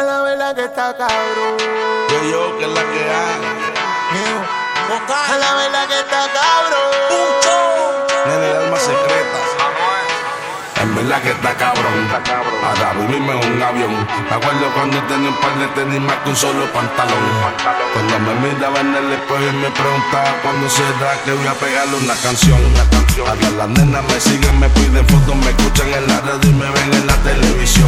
la verdad que está cabrón. Yo, que es la que hay. A la verdad que está cabrón. Nene, el alma secreta. En verdad que está cabrón. Para vivirme en un avión. Me acuerdo cuando tenía un par de tenis más que un solo pantalón. Cuando me miraba en el espejo y me preguntaba cuándo será que voy a pegarle una canción. Ahora las nenas me siguen, me piden fotos, me escuchan en la radio y me ven en la televisión.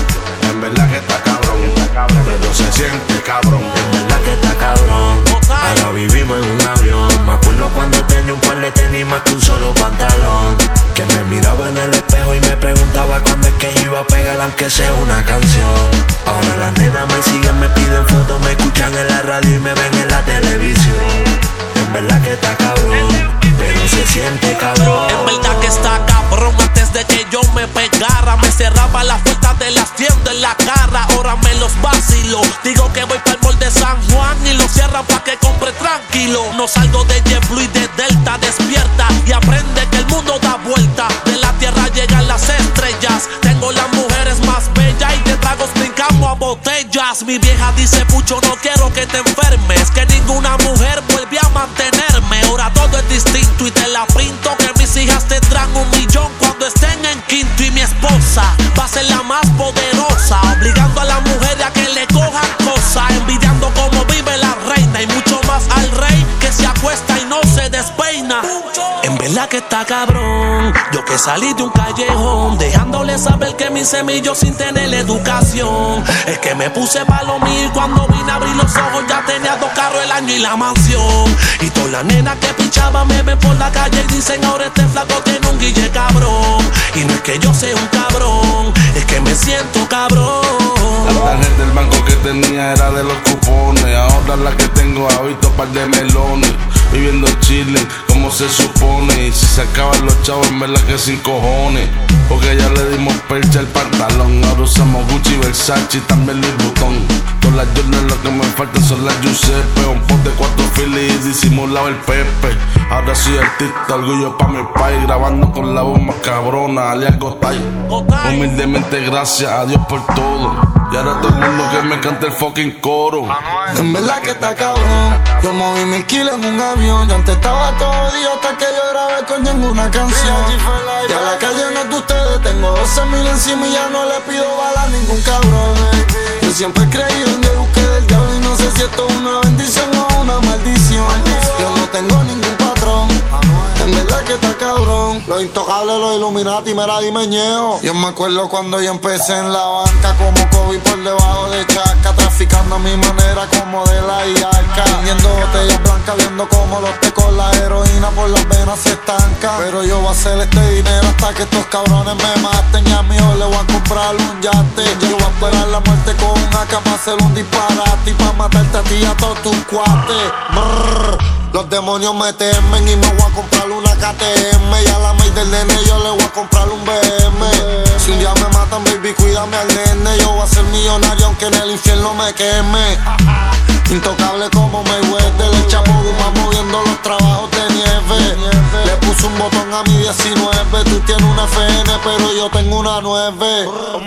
En verdad que está cabrón, pero se siente cabrón. En verdad que está cabrón. Ahora vivimos en un avión. Me acuerdo cuando tenía un par de tenis más que un solo pantalón. Que me miraba en el espejo y me preguntaba cuándo es que iba a pegar aunque sea una canción. Ahora las nenas me siguen, me piden fotos, me escuchan en la radio y me ven en la televisión. En verdad que está cabrón, pero se siente cabrón. En verdad que está cabrón. Antes de que yo me pegara, me cerraba las puertas de las tiendas en la cara. Ahora me los vacilo. Digo que voy para el mall de San Juan y lo cierran pa' que compre tranquilo. No salgo de JetBlue y de Delta. Despierta y aprende que el mundo da vuelta. De la tierra llegan las estrellas. Tengo las mujeres más bellas y de tragos brincamos a botellas. Mi vieja dice: Pucho, no quiero que te enfermes, que ninguna mujer vuelve a mantenerme. Ahora todo es distinto y te la pinto, que mis hijas tendrán 1 millón cuando estén en quinto. Y mi esposa va a ser la más poderosa, obligando a la mujer a que le cojan cosas, envidiando cómo vive la reina y mucho más al rey que se acuesta y no se despeina. En verdad que está cabrón. Yo que salí de un callejón, dejándole saber que mi semillo sin tener educación. Es que me puse pa' lo mío y cuando vine a abrir los ojos ya tenía 2 carros, el año y la mansión. Y todas las nenas que pichaban me ven por la calle y dicen: ahora este flaco tiene un guille cabrón. Y no es que yo sea un cabrón, es que me siento cabrón. La tarjeta del banco que tenía era de los cupones. Ahora la que tengo ha visto par de melones. Viviendo Chile como se supone. Y si se acaban los chavos, en verdad que sin cojones. Porque ya le dimos percha al pantalón. Ahora usamos Gucci, Versace y también Louis Vuitton. Todas las Jordan, lo que me faltan son las Giuseppe. Un pot de 4 filis y disimulado el Pepe. Ahora soy artista, orgullo pa' mi país. Grabando con la voz más cabrona, alias Gotay. Humildemente gracias a Dios por todo. Y ahora todo el mundo que me cante el fucking coro. En verdad que está cabrón. Yo moví 1000 kilos en un avión. Yo antes estaba todo día hasta que yo grabé con ninguna canción. Ya la calle no es de ustedes. Tengo 12,000 encima y ya no le pido bala a ningún cabrón. Yo siempre he creído en Dios, busqué del diablo y no sé si esto es una bendición o una maldición. Yo no tengo ningún patrón. En verdad que está cabrón. Los intocables, los Illuminati, mira, dime ñejo. Yo me acuerdo cuando yo empecé en la banca como Kobe por debajo de Chaca, traficando a mi manera como de la Iarca, vendiendo botellas blancas, viendo como los tecos la heroína por las venas se estanca. Pero yo voy a hacer este dinero hasta que estos cabrones me maten. Y a mi hijo le voy a comprar un yate. Yo voy a esperar la muerte con un AK para hacer un disparate y para matarte a ti y a todos tus cuates. Brrr. Los demonios me temen y me voy a comprar una KTM. Y a la maíz del nene yo le voy a comprar un BM. Si un día me matan, baby, cuídame al nene. Yo voy a ser millonario aunque en el infierno me queme. Intocable como Mayweather, le echamos guma moviendo los trabajos de nieve. Le puse un botón a mi 19. Tú tienes una FN, pero yo tengo una 9.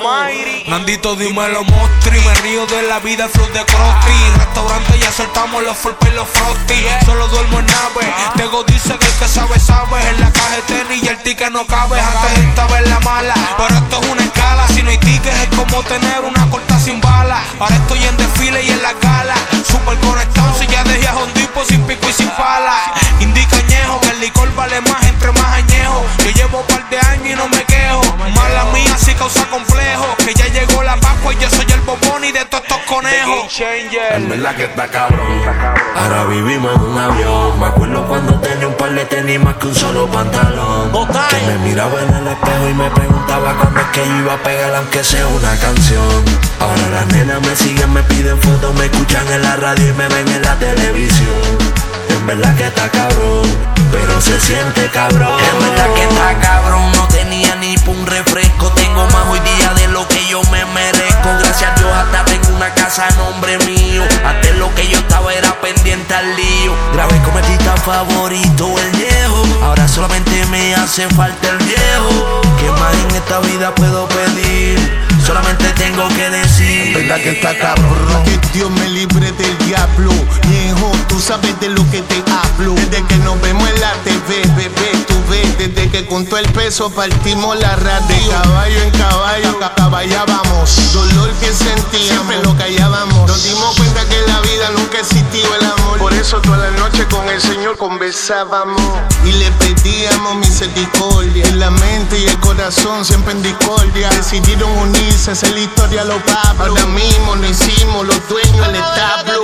Nandito, dímelo, mostri. Me río de la vida, el flow de Crosby. Restaurante ya soltamos los full y los frosty. Solo duermo en nave. Tego dice que el que sabe, sabe. En la caja de tenis y el ticket no cabe. Antes estaba en la mala, pero esto es una escala. Si no hay tickets es como tener una corta sin bala. Ahora estoy en desfile y en la gala. Super conectado, si ya dejé a Hondipo sin pico y sin pala. Indica añejo, que el licor vale más entre más añejo. Yo llevo un par de años y no me quejo. Mala mía sí causa complejo. Que ya llegó la Pascua y yo soy el bobón y de todos estos conejos. En verdad que está cabrón. Ahora vivimos en un avión. Me acuerdo cuando tenía un par de tenis más que un solo pantalón. Que me miraba en el espejo y me preguntaba cuándo es que yo iba a pegar aunque sea una canción. Ahora las nenas me siguen, me piden fotos, me escuchan en la radio y me ven en la televisión. En verdad que está cabrón, pero se siente cabrón. En verdad que está cabrón, no tenía ni pa' un refresco. Tengo más hoy día de lo que yo me merezco. Gracias a Dios hasta tengo una casa a nombre mío. Antes lo que yo estaba era pendiente al lío. Grabé con mi artista favorito, el viejo. Ahora solamente me hace falta el viejo. ¿Qué más en esta vida puedo pedir? Solamente tengo algo que decir. Verdad que está cabrón. Que Dios me libre del diablo. Viejo, tú sabes de lo que te hablo. Desde que nos vemos en la TV, bebé, tú ves. Desde que con todo el peso partimos la radio. De caballo en caballo, caballábamos. Dolor que sentíamos, siempre lo callábamos. Nos dimos cuenta que en la vida nunca existió el amor. Por eso toda la noche con el Señor conversábamos. Y le pedíamos misericordia. En la mente y el corazón siempre en discordia. Decidieron unirse, hacer la historia a los Pablo. Ahora mismo lo hicimos, los dueños del establo.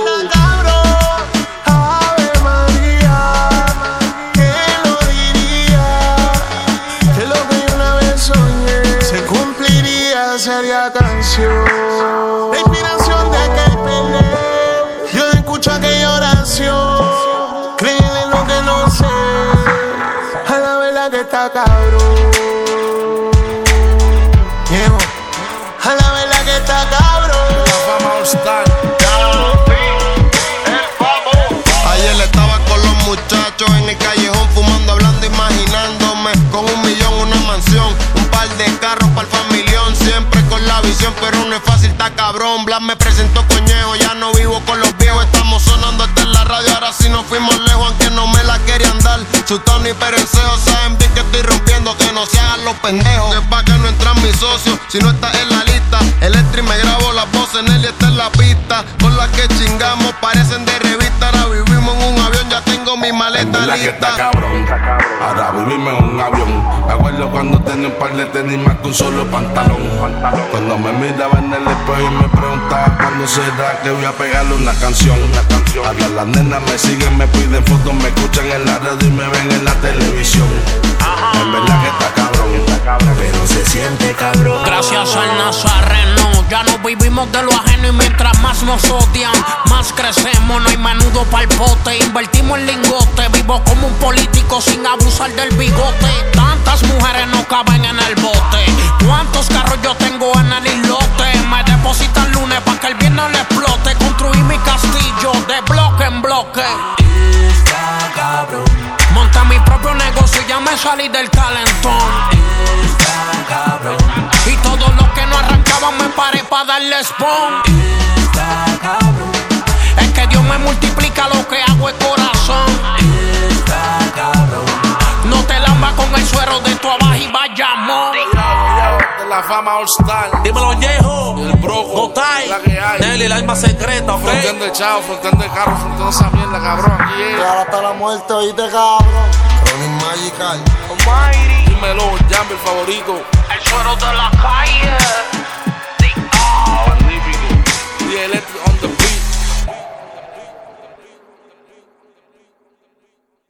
Ave María, ¿quién lo diría? Que lo que yo una vez soñé se cumpliría, sería canción. La inspiración de aquel pelé, yo escucho aquella oración. Créele lo que no sé, a la verdad que está cabrón. Viejo, a la verdad que está cabrón. La fama all star. Ayer estaba con los muchachos en el callejón fumando, hablando, imaginándome con 1 millón, una mansión, un par de carros para el familión, siempre con la visión, pero no es fácil, está cabrón. Blas me presentó coñejo, ya no vivo con los viejos, estamos sonando hasta en la radio, ahora sí nos fuimos lejos, aunque no me la querían dar. Chutón y perencejo saben bien que estoy rompiendo, que no se hagan los pendejos, que pa' que no entran mis socios, si no está en la lista. Electri me grabo las voces, Nelly está en la pista, con las que chingamos parecen de revista. Ahora vivimos en un avión, ya tengo mi maleta La que está lista. cabrón. Ahora vivimos en un avión. Me acuerdo cuando tenía un par de tenis más que un solo pantalón. Cuando me miraba en el espejo y me preguntaba cuándo será que voy a pegarle una canción. Ahora las nenas me siguen, me piden fotos, me escuchan en la radio y me ven en la televisión. En verdad que está cabrón, Pero se siente cabrón. Gracias al Nazareno, ya no vivimos de lo ajeno y mientras más nos odian, más crecemos. No hay menudo pa'l pote, invertimos en lingote. Vivo como un político sin abusar del bigote. Tantas mujeres no caben en el bote. ¿Cuántos carros yo tengo en el islote? Me depositan lunes pa' que el viernes le explote. Construí mi castillo de bloque en bloque. Está cabrón. Monté mi propio negocio y ya me salí del calentón. Está cabrón. Y todo lo que no arrancaba me paré pa' darle spawn. Está cabrón. Es que Dios me multiplica lo que hago de corazón. Está cabrón. No te lambas con el suero de tu abajo y vaya amor. de la fama all star. Dímelo, Yejo. El broco. Gotay. La que hay. Nelly, el alma secreta, ok. Fronteando el chavo, fronteando el carro, fronteando esa mierda, cabrón. Aquí es. Real hasta la muerte, oíste, cabrón. Ronnie Magical. Almighty. Dímelo, Jambi, el favorito. El suero de la calle.